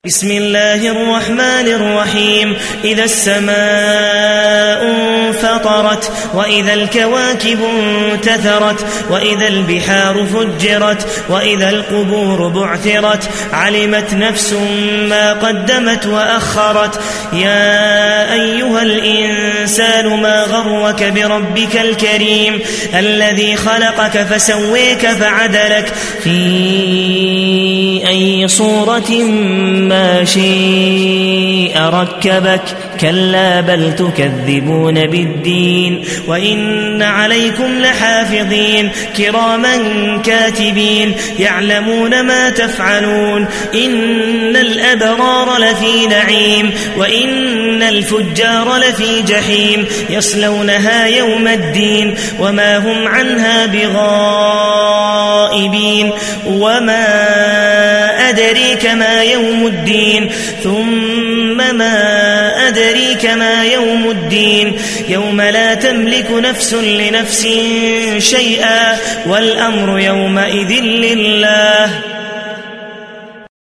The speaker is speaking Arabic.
بسم الله الرحمن الرحيم. إذا السماء انفطرت وإذا الكواكب انتثرت وإذا البحار فجرت وإذا القبور بعثرت علمت نفس ما قدمت وأخرت. يا أيها الإنسان ما غرك بربك الكريم الذي خلقك فسويك فعدلك في أي صورة ما شيء ركبك. كلا بل تكذبون بالدين وإن عليكم لحافظين كراما كاتبين يعلمون ما تفعلون. إن الأبرار لفي نعيم وإن الفجار لفي جحيم يصلونها يوم الدين وما هم عنها بغائبين. وما أدريك ما يوم الدين ثم ما أدريك ما يوم الدين يوم لا تملك نفس لنفس شيئا والأمر يومئذ لله.